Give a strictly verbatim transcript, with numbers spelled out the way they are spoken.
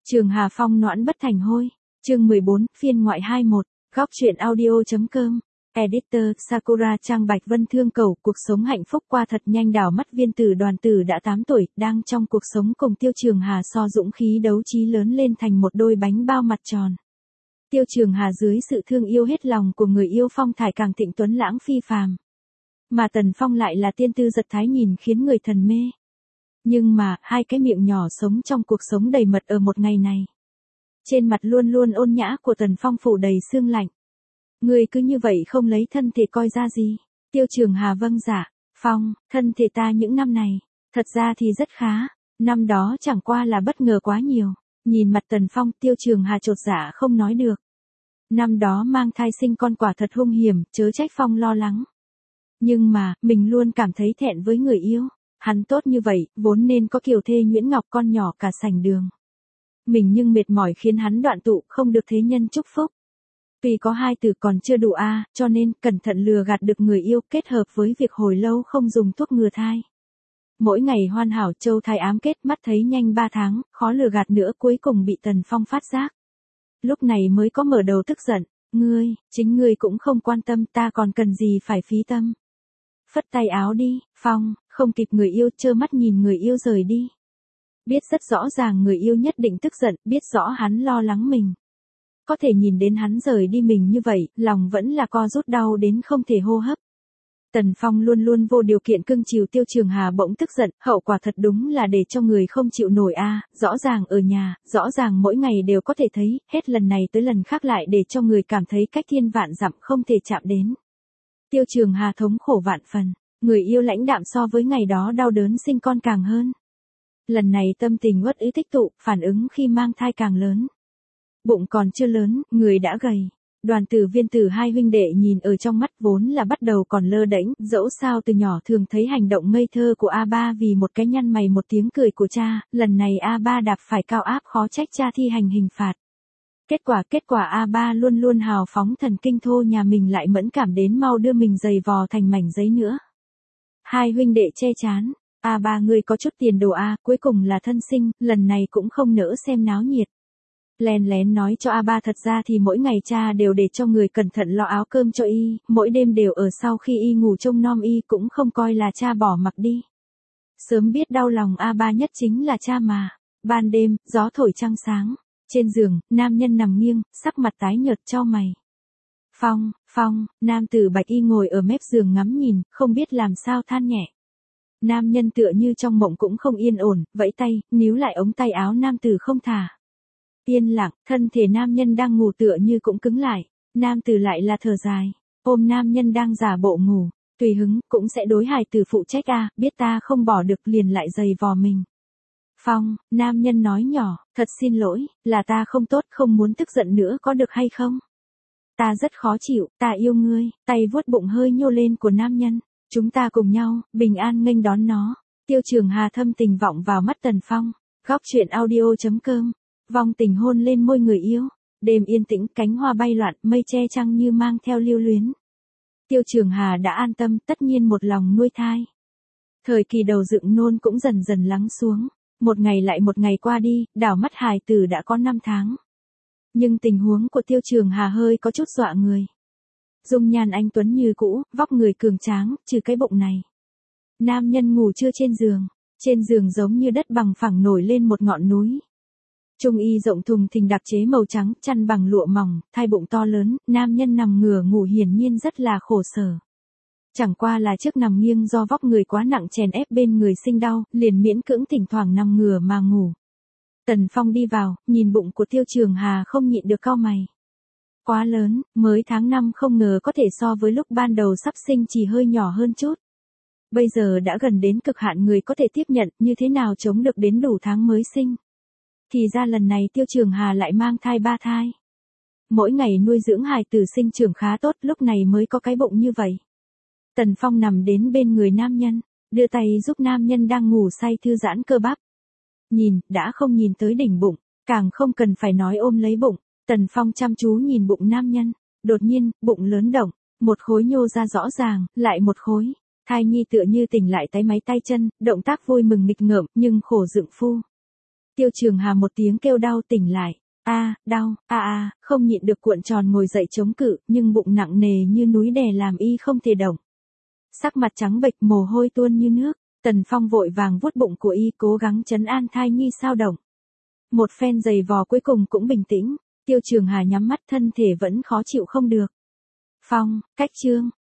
Trường Hà Phong noãn bất thành hôi. Chương mười bốn, phiên ngoại hai mươi mốt, góc truyện audio.com. Editor, Sakura Trang Bạch Vân thương cầu, cuộc sống hạnh phúc qua thật nhanh. Đảo mắt viên tử Đoàn Tử đã tám tuổi, đang trong cuộc sống cùng Tiêu Trường Hà so dũng khí đấu trí lớn lên thành một đôi bánh bao mặt tròn. Tiêu Trường Hà dưới sự thương yêu hết lòng của người yêu phong thải càng thịnh tuấn lãng phi phàm. Mà Tần Phong lại là tiên tư giật thái nhìn khiến người thần mê. Nhưng mà, hai cái miệng nhỏ sống trong cuộc sống đầy mật ở một ngày này. Trên mặt luôn luôn ôn nhã của Tần Phong phủ đầy sương lạnh. Người cứ như vậy không lấy thân thể coi ra gì. Tiêu Trường Hà vâng dạ, Phong, thân thể ta những năm này, thật ra thì rất khá. Năm đó chẳng qua là bất ngờ quá nhiều. Nhìn mặt Tần Phong, Tiêu Trường Hà chột dạ không nói được. Năm đó mang thai sinh con quả thật hung hiểm, chớ trách Phong lo lắng. Nhưng mà, mình luôn cảm thấy thẹn với người yêu. Hắn tốt như vậy, vốn nên có kiều thê Nguyễn Ngọc con nhỏ cả sành đường. Mình nhưng mệt mỏi khiến hắn đoạn tụ, không được thế nhân chúc phúc. Tuy có hai từ còn chưa đủ a, à, cho nên cẩn thận lừa gạt được người yêu kết hợp với việc hồi lâu không dùng thuốc ngừa thai. Mỗi ngày hoàn hảo châu thai ám kết, mắt thấy nhanh ba tháng, khó lừa gạt nữa, cuối cùng bị Tần Phong phát giác. Lúc này mới có mở đầu tức giận, ngươi, chính ngươi cũng không quan tâm, ta còn cần gì phải phí tâm. Phất tay áo đi, Phong, không kịp người yêu, trơ mắt nhìn người yêu rời đi. Biết rất rõ ràng người yêu nhất định tức giận, biết rõ hắn lo lắng mình. Có thể nhìn đến hắn rời đi mình như vậy, lòng vẫn là co rút đau đến không thể hô hấp. Tần Phong luôn luôn vô điều kiện cưng chiều Tiêu Trường Hà bỗng tức giận, hậu quả thật đúng là để cho người không chịu nổi a, à, rõ ràng ở nhà, rõ ràng mỗi ngày đều có thể thấy, hết lần này tới lần khác lại để cho người cảm thấy cách thiên vạn dặm không thể chạm đến. Tiêu Trường Hà thống khổ vạn phần, người yêu lãnh đạm so với ngày đó đau đớn sinh con càng hơn. Lần này tâm tình uất ứ tích tụ, phản ứng khi mang thai càng lớn. Bụng còn chưa lớn, người đã gầy. Đoàn Tử Viên Tử hai huynh đệ nhìn ở trong mắt vốn là bắt đầu còn lơ đễnh, dẫu sao từ nhỏ thường thấy hành động ngây thơ của A ba vì một cái nhăn mày một tiếng cười của cha, lần này A ba đạp phải cao áp khó trách cha thi hành hình phạt. Kết quả kết quả A ba luôn luôn hào phóng thần kinh thô nhà mình lại mẫn cảm đến mau đưa mình giày vò thành mảnh giấy nữa. Hai huynh đệ che chán, A ba ngươi có chút tiền đồ A, cuối cùng là thân sinh, lần này cũng không nỡ xem náo nhiệt. Lén lén nói cho A ba thật ra thì mỗi ngày cha đều để cho người cẩn thận lo áo cơm cho y, mỗi đêm đều ở sau khi y ngủ trông nom y, cũng không coi là cha bỏ mặc đi. Sớm biết đau lòng A ba nhất chính là cha mà. Ban đêm, gió thổi trăng sáng. Trên giường, nam nhân nằm nghiêng, sắc mặt tái nhợt chau mày. Phong, Phong, nam tử Bạch Y ngồi ở mép giường ngắm nhìn, không biết làm sao than nhẹ. Nam nhân tựa như trong mộng cũng không yên ổn, vẫy tay, níu lại ống tay áo nam tử không thả. Yên lặng, thân thể nam nhân đang ngủ tựa như cũng cứng lại, nam tử lại là thở dài, ôm nam nhân đang giả bộ ngủ, tùy hứng, cũng sẽ đối hài tử phụ trách a, à, biết ta không bỏ được liền lại giày vò mình. Phong, nam nhân nói nhỏ, thật xin lỗi, là ta không tốt, không muốn tức giận nữa có được hay không? Ta rất khó chịu, ta yêu ngươi, tay vuốt bụng hơi nhô lên của nam nhân, chúng ta cùng nhau, bình an nghênh đón nó. Tiêu Trường Hà thâm tình vọng vào mắt Tần Phong, góc truyện audio.com, vong tình hôn lên môi người yêu, đêm yên tĩnh cánh hoa bay loạn, mây che trăng như mang theo lưu luyến. Tiêu Trường Hà đã an tâm, tất nhiên một lòng nuôi thai. Thời kỳ đầu dựng nôn cũng dần dần lắng xuống. Một ngày lại một ngày qua đi, đảo mắt hài tử đã có năm tháng. Nhưng tình huống của Tiêu Trường Hà hơi có chút dọa người. Dung nhan anh tuấn như cũ, vóc người cường tráng, trừ cái bụng này. Nam nhân ngủ trưa trên giường, trên giường giống như đất bằng phẳng nổi lên một ngọn núi. Trung y rộng thùng thình đặc chế màu trắng, chăn bằng lụa mỏng, thai bụng to lớn, nam nhân nằm ngửa ngủ hiển nhiên rất là khổ sở. Chẳng qua là trước nằm nghiêng do vóc người quá nặng chèn ép bên người sinh đau, liền miễn cưỡng thỉnh thoảng nằm ngửa mà ngủ. Tần Phong đi vào, nhìn bụng của Tiêu Trường Hà không nhịn được cau mày. Quá lớn, mới tháng năm không ngờ có thể so với lúc ban đầu sắp sinh chỉ hơi nhỏ hơn chút. Bây giờ đã gần đến cực hạn người có thể tiếp nhận, như thế nào chống được đến đủ tháng mới sinh. Thì ra lần này Tiêu Trường Hà lại mang thai ba thai. Mỗi ngày nuôi dưỡng hài tử sinh trưởng khá tốt, lúc này mới có cái bụng như vậy. Tần Phong nằm đến bên người nam nhân, đưa tay giúp nam nhân đang ngủ say thư giãn cơ bắp. Nhìn, đã không nhìn tới đỉnh bụng, càng không cần phải nói ôm lấy bụng. Tần Phong chăm chú nhìn bụng nam nhân, đột nhiên, bụng lớn động, một khối nhô ra rõ ràng, lại một khối. Thai nhi tựa như tỉnh lại tay máy tay chân, động tác vui mừng nghịch ngợm, nhưng khổ dựng phu. Tiêu Trường Hà một tiếng kêu đau tỉnh lại. A, đau, a a, không nhịn được cuộn tròn ngồi dậy chống cự, nhưng bụng nặng nề như núi đè làm y không thể động. Sắc mặt trắng bệch, mồ hôi tuôn như nước, Tần Phong vội vàng vuốt bụng của y, cố gắng trấn an thai nhi sao động. Một phen giày vò cuối cùng cũng bình tĩnh, Tiêu Trường Hà nhắm mắt, thân thể vẫn khó chịu không được. Phong, cách Trương,